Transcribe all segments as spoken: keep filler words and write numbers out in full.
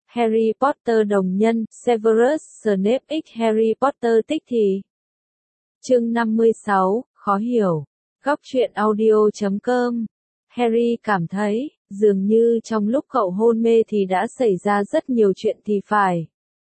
Harry Potter đồng nhân, Severus Snape x Harry Potter tích thì. Chương năm mươi sáu, khó hiểu. Góc truyện audio chấm com. Harry cảm thấy, dường như trong lúc cậu hôn mê thì đã xảy ra rất nhiều chuyện thì phải.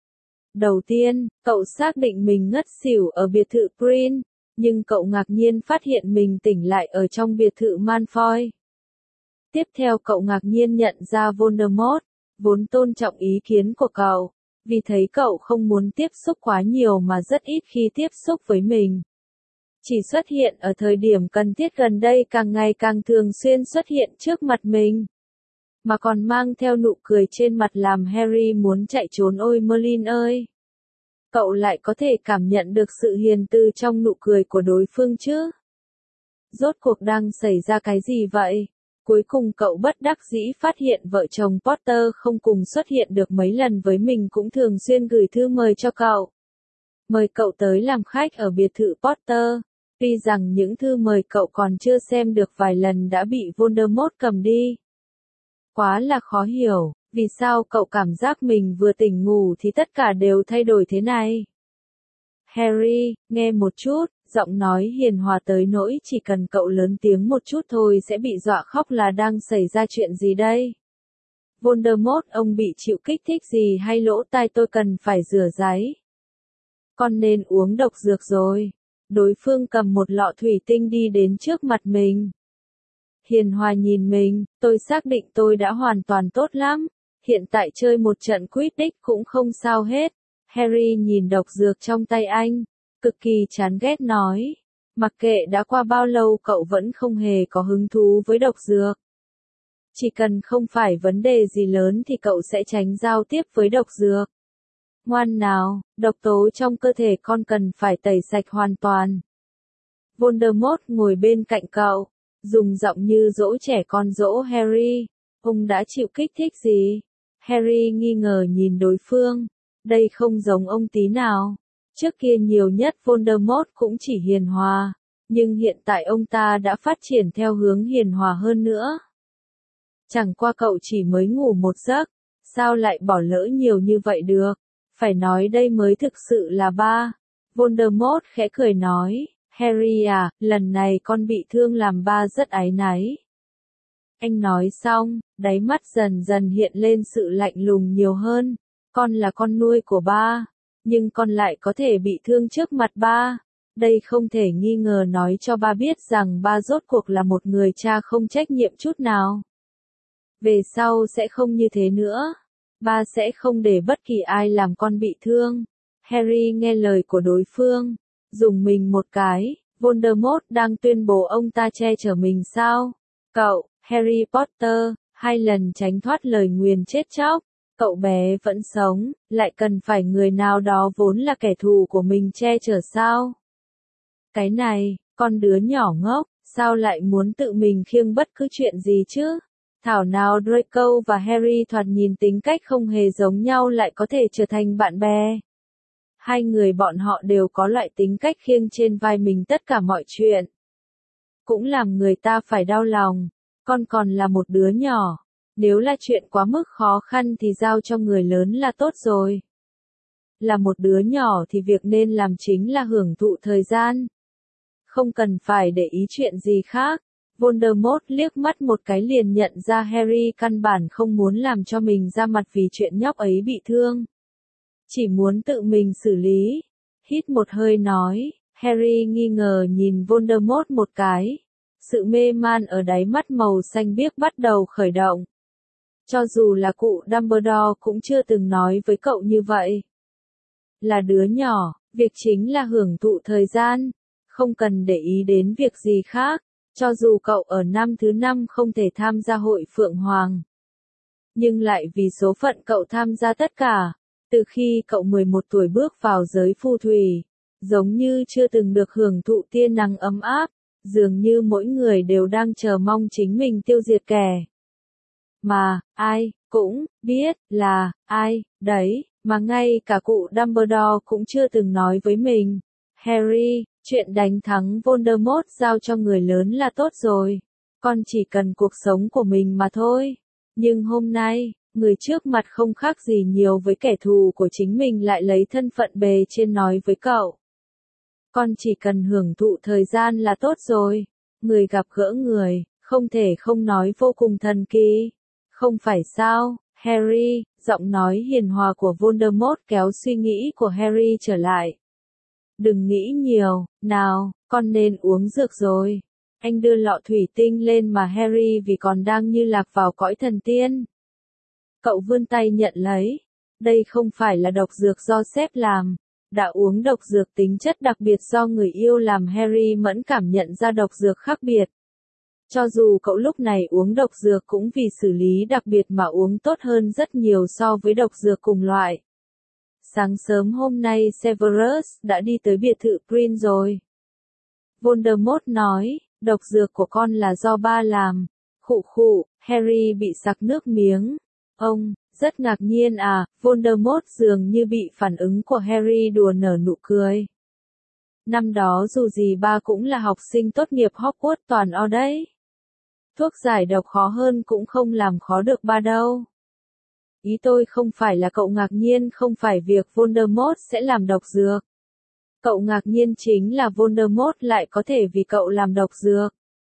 Đầu tiên, cậu xác định mình ngất xỉu ở biệt thự Green, nhưng cậu ngạc nhiên phát hiện mình tỉnh lại ở trong biệt thự Malfoy. Tiếp theo cậu ngạc nhiên nhận ra Voldemort, vốn tôn trọng ý kiến của cậu, vì thấy cậu không muốn tiếp xúc quá nhiều mà rất ít khi tiếp xúc với mình. Chỉ xuất hiện ở thời điểm cần thiết gần đây càng ngày càng thường xuyên xuất hiện trước mặt mình. Mà còn mang theo nụ cười trên mặt làm Harry muốn chạy trốn ôi Merlin ơi. Cậu lại có thể cảm nhận được sự hiền từ trong nụ cười của đối phương chứ. Rốt cuộc đang xảy ra cái gì vậy? Cuối cùng cậu bất đắc dĩ phát hiện vợ chồng Potter không cùng xuất hiện được mấy lần với mình cũng thường xuyên gửi thư mời cho cậu. Mời cậu tới làm khách ở biệt thự Potter. Tuy rằng những thư mời cậu còn chưa xem được vài lần đã bị Voldemort cầm đi. Quá là khó hiểu, vì sao cậu cảm giác mình vừa tỉnh ngủ thì tất cả đều thay đổi thế này? Harry, nghe một chút, giọng nói hiền hòa tới nỗi chỉ cần cậu lớn tiếng một chút thôi sẽ bị dọa khóc là đang xảy ra chuyện gì đây? Voldemort, ông bị chịu kích thích gì hay lỗ tai tôi cần phải rửa ráy? Con nên uống độc dược rồi. Đối phương cầm một lọ thủy tinh đi đến trước mặt mình. Hiền hòa nhìn mình, tôi xác định tôi đã hoàn toàn tốt lắm. Hiện tại chơi một trận Quidditch cũng không sao hết. Harry nhìn độc dược trong tay anh, cực kỳ chán ghét nói. Mặc kệ đã qua bao lâu cậu vẫn không hề có hứng thú với độc dược. Chỉ cần không phải vấn đề gì lớn thì cậu sẽ tránh giao tiếp với độc dược. Ngoan nào, độc tố trong cơ thể con cần phải tẩy sạch hoàn toàn. Voldemort ngồi bên cạnh cậu, dùng giọng như dỗ trẻ con dỗ Harry. Ông đã chịu kích thích gì? Harry nghi ngờ nhìn đối phương. Đây không giống ông tí nào. Trước kia nhiều nhất Voldemort cũng chỉ hiền hòa, nhưng hiện tại ông ta đã phát triển theo hướng hiền hòa hơn nữa. Chẳng qua cậu chỉ mới ngủ một giấc, sao lại bỏ lỡ nhiều như vậy được? Phải nói đây mới thực sự là ba. Voldemort khẽ cười nói, Harry à, lần này con bị thương làm ba rất áy náy. Anh nói xong, đáy mắt dần dần hiện lên sự lạnh lùng nhiều hơn. Con là con nuôi của ba, nhưng con lại có thể bị thương trước mặt ba. Đây không thể nghi ngờ nói cho ba biết rằng ba rốt cuộc là một người cha không trách nhiệm chút nào. Về sau sẽ không như thế nữa. Ba sẽ không để bất kỳ ai làm con bị thương. Harry nghe lời của đối phương, dùng mình một cái. Voldemort đang tuyên bố ông ta che chở mình sao? Cậu, Harry Potter, hai lần tránh thoát lời nguyền chết chóc. Cậu bé vẫn sống, lại cần phải người nào đó vốn là kẻ thù của mình che chở sao? Cái này, con đứa nhỏ ngốc, sao lại muốn tự mình khiêng bất cứ chuyện gì chứ? Thảo nào Draco và Harry thoạt nhìn tính cách không hề giống nhau lại có thể trở thành bạn bè. Hai người bọn họ đều có loại tính cách khiêng trên vai mình tất cả mọi chuyện. Cũng làm người ta phải đau lòng, con còn là một đứa nhỏ. Nếu là chuyện quá mức khó khăn thì giao cho người lớn là tốt rồi. Là một đứa nhỏ thì việc nên làm chính là hưởng thụ thời gian. Không cần phải để ý chuyện gì khác. Voldemort liếc mắt một cái liền nhận ra Harry căn bản không muốn làm cho mình ra mặt vì chuyện nhóc ấy bị thương. Chỉ muốn tự mình xử lý. Hít một hơi nói, Harry nghi ngờ nhìn Voldemort một cái. Sự mê man ở đáy mắt màu xanh biếc bắt đầu khởi động. Cho dù là cụ Dumbledore cũng chưa từng nói với cậu như vậy. Là đứa nhỏ, việc chính là hưởng thụ thời gian, không cần để ý đến việc gì khác, cho dù cậu ở năm thứ năm không thể tham gia hội Phượng Hoàng. Nhưng lại vì số phận cậu tham gia tất cả, từ khi cậu mười một tuổi bước vào giới phù thủy, giống như chưa từng được hưởng thụ tia nắng ấm áp, dường như mỗi người đều đang chờ mong chính mình tiêu diệt kẻ. Mà, ai, cũng, biết, là, ai, đấy, mà ngay cả cụ Dumbledore cũng chưa từng nói với mình. Harry, chuyện đánh thắng Voldemort giao cho người lớn là tốt rồi. Con chỉ cần cuộc sống của mình mà thôi. Nhưng hôm nay, Người trước mặt không khác gì nhiều với kẻ thù của chính mình lại lấy thân phận bề trên nói với cậu. Con chỉ cần hưởng thụ thời gian là tốt rồi. Người gặp gỡ người, không thể không nói vô cùng thần kỳ. Không phải sao, Harry, giọng nói hiền hòa của Voldemort kéo suy nghĩ của Harry trở lại. Đừng nghĩ nhiều, nào, con nên uống dược rồi. Anh đưa lọ thủy tinh lên mà Harry vì còn đang như lạc vào cõi thần tiên. Cậu vươn tay nhận lấy. Đây không phải là độc dược do sếp làm. Đã uống độc dược tính chất đặc biệt do người yêu làm Harry mẫn cảm nhận ra độc dược khác biệt. Cho dù cậu lúc này uống độc dược cũng vì xử lý đặc biệt mà uống tốt hơn rất nhiều so với độc dược cùng loại. Sáng sớm hôm nay Severus đã đi tới biệt thự Green rồi. Voldemort nói, độc dược của con là do ba làm. Khụ khụ, Harry bị sặc nước miếng. Ông, rất ngạc nhiên à, Voldemort dường như bị phản ứng của Harry đùa nở nụ cười. Năm đó dù gì ba cũng là học sinh tốt nghiệp Hogwarts toàn O đấy. Thuốc giải độc khó hơn cũng không làm khó được ba đâu. Ý tôi không phải là cậu ngạc nhiên không phải việc Voldemort sẽ làm độc dược. Cậu ngạc nhiên chính là Voldemort lại có thể vì cậu làm độc dược.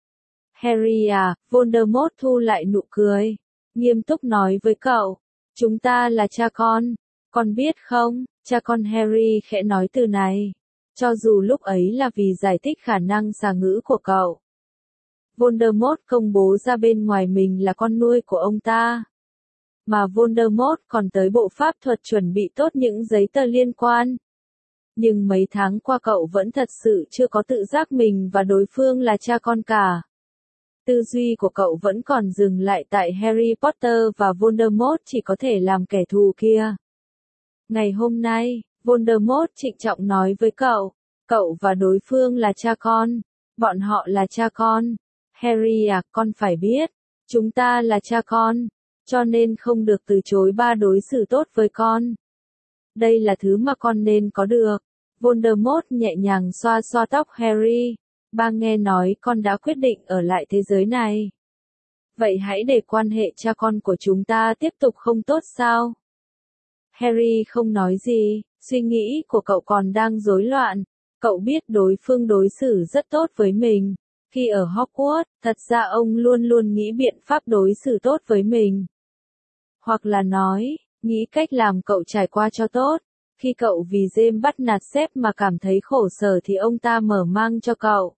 Harry à, Voldemort thu lại nụ cười. Nghiêm túc nói với cậu. Chúng ta là cha con. Con biết không, cha con Harry khẽ nói từ này. Cho dù lúc ấy là vì giải thích khả năng xà ngữ của cậu. Voldemort công bố ra bên ngoài mình là con nuôi của ông ta. Mà Voldemort còn tới bộ pháp thuật chuẩn bị tốt những giấy tờ liên quan. Nhưng mấy tháng qua cậu vẫn thật sự chưa có tự giác mình và đối phương là cha con cả. Tư duy của cậu vẫn còn dừng lại tại Harry Potter và Voldemort chỉ có thể làm kẻ thù kia. Ngày hôm nay, Voldemort trịnh trọng nói với cậu, cậu và đối phương là cha con, bọn họ là cha con. Harry à, con phải biết, chúng ta là cha con, cho nên không được từ chối ba đối xử tốt với con. Đây là thứ mà con nên có được. Voldemort nhẹ nhàng xoa xoa tóc Harry. Ba nghe nói con đã quyết định ở lại thế giới này. Vậy hãy để quan hệ cha con của chúng ta tiếp tục không tốt sao? Harry không nói gì, suy nghĩ của cậu còn đang rối loạn. Cậu biết đối phương đối xử rất tốt với mình. Khi ở Hogwarts, thật ra ông luôn luôn nghĩ biện pháp đối xử tốt với mình. Hoặc là nói, nghĩ cách làm cậu trải qua cho tốt. Khi cậu vì James bắt nạt sếp mà cảm thấy khổ sở thì ông ta mở mang cho cậu.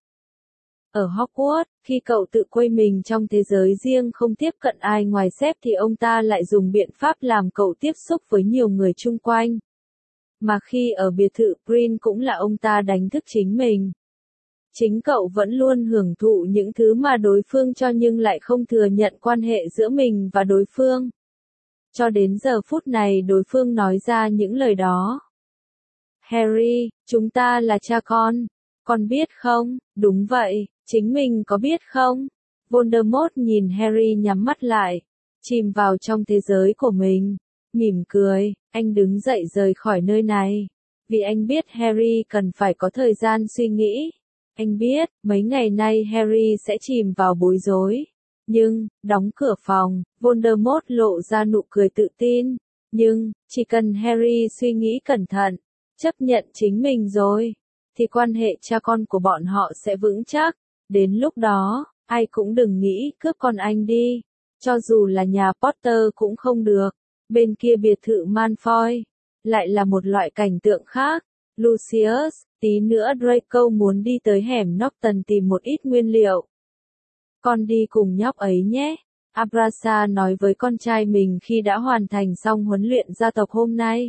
Ở Hogwarts, khi cậu tự quây mình trong thế giới riêng không tiếp cận ai ngoài sếp thì ông ta lại dùng biện pháp làm cậu tiếp xúc với nhiều người chung quanh. Mà khi ở biệt thự Green cũng là ông ta đánh thức chính mình. Chính cậu vẫn luôn hưởng thụ những thứ mà đối phương cho nhưng lại không thừa nhận quan hệ giữa mình và đối phương. Cho đến giờ phút này đối phương nói ra những lời đó. Harry, chúng ta là cha con. Con biết không? Đúng vậy, chính mình có biết không? Voldemort nhìn Harry nhắm mắt lại, chìm vào trong thế giới của mình. Mỉm cười, anh đứng dậy rời khỏi nơi này. Vì anh biết Harry cần phải có thời gian suy nghĩ. Anh biết, mấy ngày nay Harry sẽ chìm vào bối rối. Nhưng, đóng cửa phòng, Voldemort lộ ra nụ cười tự tin. Nhưng, chỉ cần Harry suy nghĩ cẩn thận, chấp nhận chính mình rồi, thì quan hệ cha con của bọn họ sẽ vững chắc. Đến lúc đó, ai cũng đừng nghĩ cướp con anh đi. Cho dù là nhà Potter cũng không được. Bên kia biệt thự Malfoy, lại là một loại cảnh tượng khác. Lucius, tí nữa Draco muốn đi tới hẻm Norton tìm một ít nguyên liệu. Con đi cùng nhóc ấy nhé. Abrasa nói với con trai mình khi đã hoàn thành xong huấn luyện gia tộc hôm nay.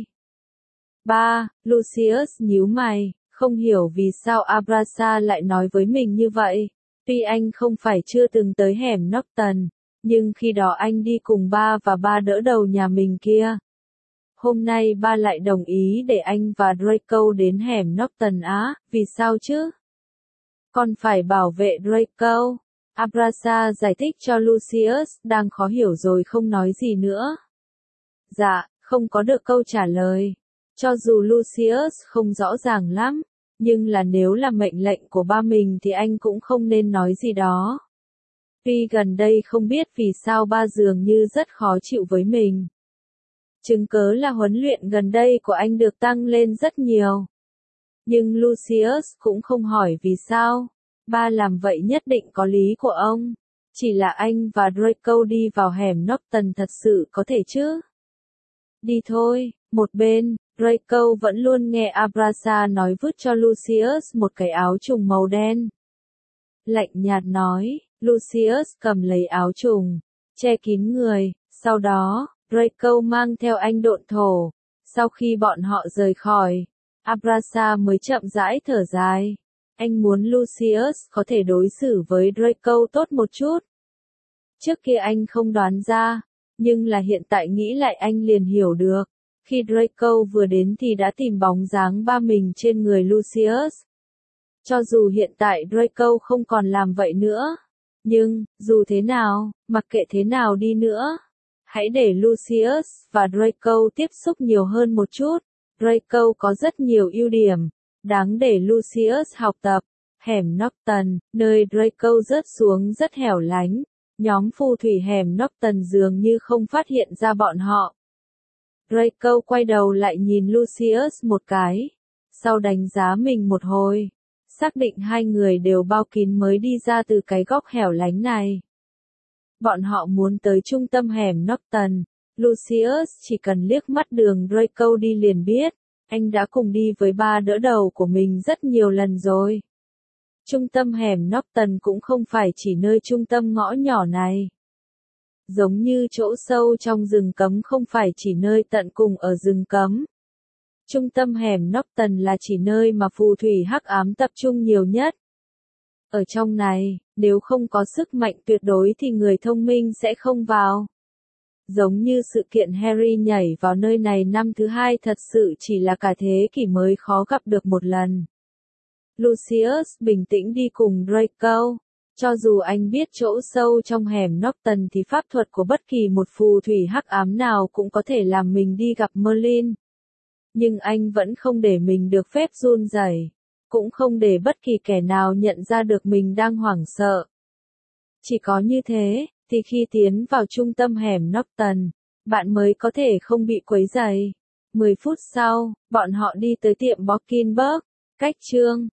Ba, Lucius nhíu mày, không hiểu vì sao Abrasa lại nói với mình như vậy. Tuy anh không phải chưa từng tới hẻm Norton, nhưng khi đó anh đi cùng ba và ba đỡ đầu nhà mình kia. Hôm nay ba lại đồng ý để anh và Draco đến hẻm Norton á, vì sao chứ? Con phải bảo vệ Draco. Abrasa giải thích cho Lucius, đang khó hiểu rồi không nói gì nữa. Dạ, không có được câu trả lời. Cho dù Lucius không rõ ràng lắm, nhưng là nếu là mệnh lệnh của ba mình thì anh cũng không nên nói gì đó. Tuy gần đây không biết vì sao ba dường như rất khó chịu với mình. Chứng cớ là huấn luyện gần đây của anh được tăng lên rất nhiều. Nhưng Lucius cũng không hỏi vì sao. Ba làm vậy nhất định có lý của ông. Chỉ là anh và Draco đi vào hẻm Norton thật sự có thể chứ? Đi thôi. Một bên, Draco vẫn luôn nghe Abrasa nói vứt cho Lucius một cái áo trùng màu đen. Lạnh nhạt nói, Lucius cầm lấy áo trùng, che kín người, sau đó, Draco mang theo anh độn thổ. Sau khi bọn họ rời khỏi, Abrasa mới chậm rãi thở dài. Anh muốn Lucius có thể đối xử với Draco tốt một chút. Trước kia anh không đoán ra, nhưng là hiện tại nghĩ lại anh liền hiểu được. Khi Draco vừa đến thì đã tìm bóng dáng ba mình trên người Lucius. Cho dù hiện tại Draco không còn làm vậy nữa. Nhưng, dù thế nào, mặc kệ thế nào đi nữa, hãy để Lucius và Draco tiếp xúc nhiều hơn một chút. Draco có rất nhiều ưu điểm, đáng để Lucius học tập. Hẻm Norton, nơi Draco rớt xuống rất hẻo lánh. Nhóm phù thủy hẻm Norton dường như không phát hiện ra bọn họ. Draco quay đầu lại nhìn Lucius một cái, sau đánh giá mình một hồi, xác định hai người đều bao kín mới đi ra từ cái góc hẻo lánh này. Bọn họ muốn tới trung tâm hẻm Norton, Lucius chỉ cần liếc mắt đường Draco đi liền biết, anh đã cùng đi với ba đỡ đầu của mình rất nhiều lần rồi. Trung tâm hẻm Norton cũng không phải chỉ nơi trung tâm ngõ nhỏ này. Giống như chỗ sâu trong rừng cấm không phải chỉ nơi tận cùng ở rừng cấm. Trung tâm hẻm Norton là chỉ nơi mà phù thủy hắc ám tập trung nhiều nhất. Ở trong này, nếu không có sức mạnh tuyệt đối thì người thông minh sẽ không vào. Giống như sự kiện Harry nhảy vào nơi này năm thứ hai thật sự chỉ là cả thế kỷ mới khó gặp được một lần. Lucius bình tĩnh đi cùng Draco. Cho dù anh biết chỗ sâu trong hẻm Norton thì pháp thuật của bất kỳ một phù thủy hắc ám nào cũng có thể làm mình đi gặp Merlin. Nhưng anh vẫn không để mình được phép run rẩy, cũng không để bất kỳ kẻ nào nhận ra được mình đang hoảng sợ. Chỉ có như thế, thì khi tiến vào trung tâm hẻm Norton, bạn mới có thể không bị quấy rầy. mười phút sau, bọn họ đi tới tiệm Borkinberg, cách chương